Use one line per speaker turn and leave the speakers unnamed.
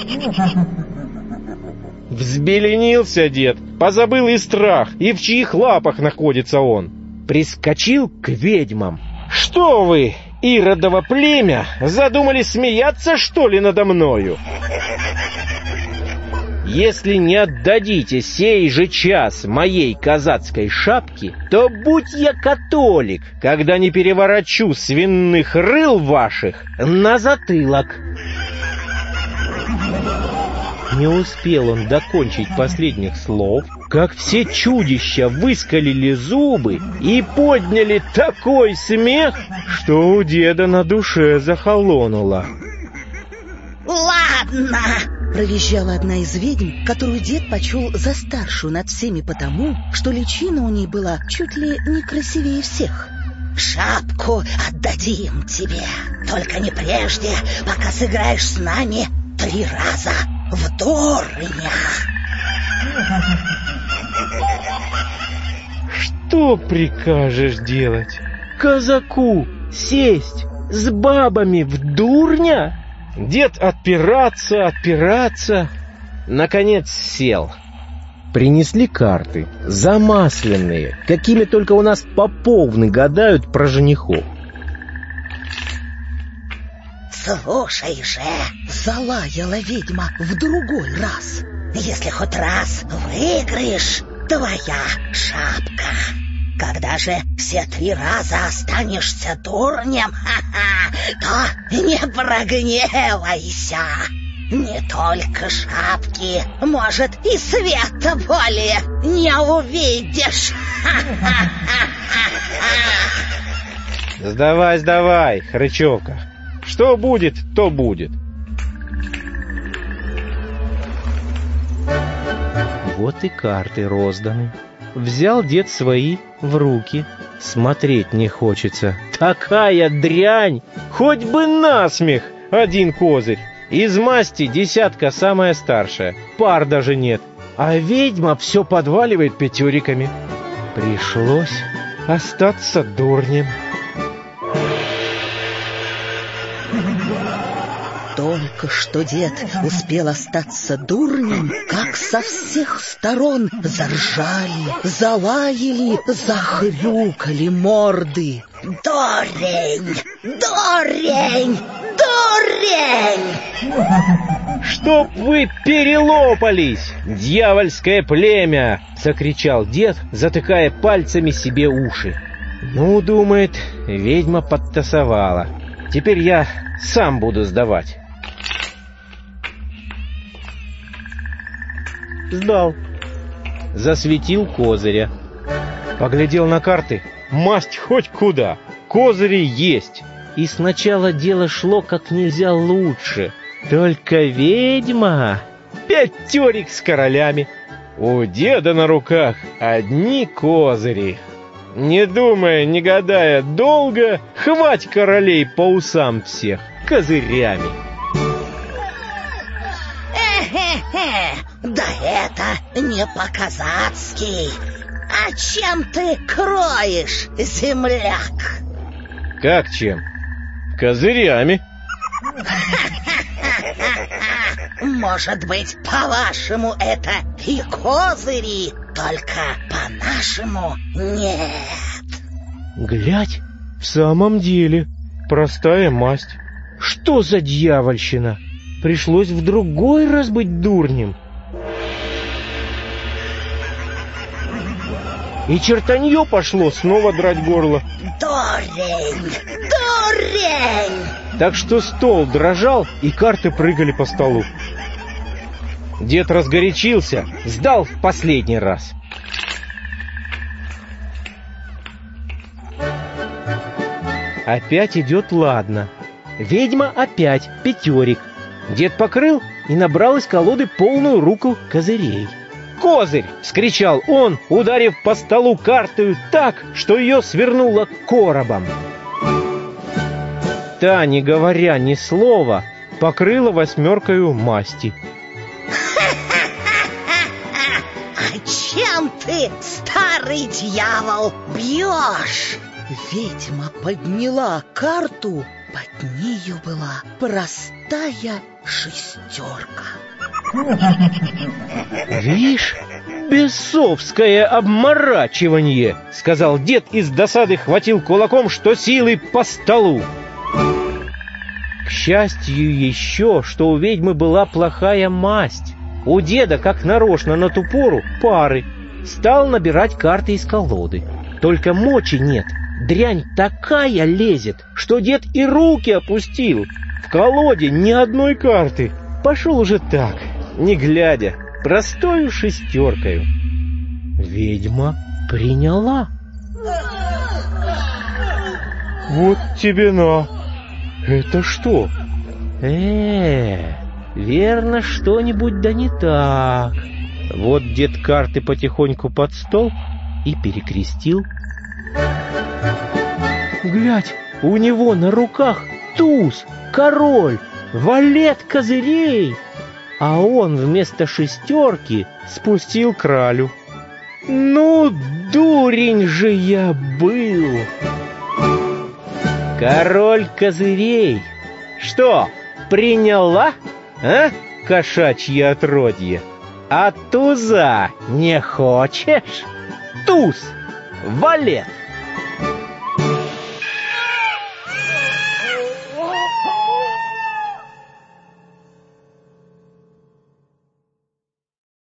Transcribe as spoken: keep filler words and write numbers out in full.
Взбеленился дед, позабыл и страх, и в чьих лапах находится он. Прискочил к ведьмам. «Что вы, иродово племя, задумали смеяться, что ли, надо мною? Если не отдадите сей же час моей казацкой шапки, то будь я католик, когда не переворочу свиных рыл ваших на затылок». Не успел он докончить последних слов, как все чудища выскалили зубы и подняли такой смех, что у деда на душе захолонуло.
«Ладно!» — провизжала одна из ведьм, которую дед почел за старшую над всеми потому, что личина у ней была чуть ли не красивее всех. «Шапку отдадим тебе, только не прежде, пока сыграешь с нами три раза в дурня!»
Что прикажешь делать? Казаку сесть с бабами в дурня? Дед отпираться, отпираться. Наконец сел. Принесли карты, замасленные, какими только у нас поповны гадают про женихов.
«Слушай же!» — залаяла ведьма в другой раз. «Если хоть раз выиграешь, твоя шапка. Когда же все три раза останешься дурнем, ха-ха, то не прогневайся. Не только шапки, может, и света более не увидишь.
Сдавай, сдавай, хрычевка. Что будет, то будет. Вот и карты розданы. Взял дед свои в руки. Смотреть не хочется. Такая дрянь! Хоть бы насмех! Один козырь. Из масти десятка самая старшая. Пар даже нет. А ведьма все подваливает пятериками. Пришлось остаться дурнем.
Только что дед успел остаться дурнем, как со всех сторон заржали, залаяли, захрюкали морды. «Дурень! Дурень! Дурень!»
«Чтоб вы перелопались, дьявольское племя!» — закричал дед, затыкая пальцами себе уши. «Ну, — думает, — ведьма подтасовала. Теперь я сам буду сдавать». Сдал. Засветил козыря. Поглядел на карты. Масть хоть куда. Козыри есть. И сначала дело шло как нельзя лучше. Только ведьма... Пятерик с королями. У деда на руках одни козыри. Не думая, не гадая долго, хвать королей по усам всех козырями.
Э-хе-хе, да это не по-казацки. А чем ты кроешь, земляк?
Как чем? Козырями.
Может быть, по-вашему это и козыри, только по-нашему нет.
Глядь, в самом деле, простая масть. Что за дьявольщина? Пришлось в другой раз быть дурнем. И чертанье пошло снова драть горло.
Дурень! Дурень!
Так что стол дрожал, и карты прыгали по столу. Дед разгорячился, сдал в последний раз. Опять идет ладно. Ведьма опять пятерик. Дед покрыл, и набрал из колоды полную руку козырей. «Козырь!» — вскричал он, ударив по столу картою так, что ее свернуло коробом. Та, не говоря ни слова, покрыла восьмеркою масти.
А чем ты, старый дьявол, бьешь? Ведьма подняла карту, под нею была простая шестерка.
«Вишь, бесовское обморачивание!» — сказал дед и с досады хватил кулаком, что силы, по столу. К счастью еще, что у ведьмы была плохая масть. У деда, как нарочно на ту пору, пары. Стал набирать карты из колоды. Только мочи нет. Дрянь такая лезет, что дед и руки опустил. В колоде ни одной карты. Пошел уже так, не глядя, простою шестеркою. Ведьма приняла. «Вот тебе на! Это что?» Э, верно, что-нибудь да не так. Вот дед карты потихоньку под стол и перекрестил. Глядь, у него на руках туз, король, валет козырей, а он вместо шестерки спустил кралю. Ну, дурень же я был! Король козырей. Что, приняла, а, кошачье отродье? А туза не хочешь? Туз, валет,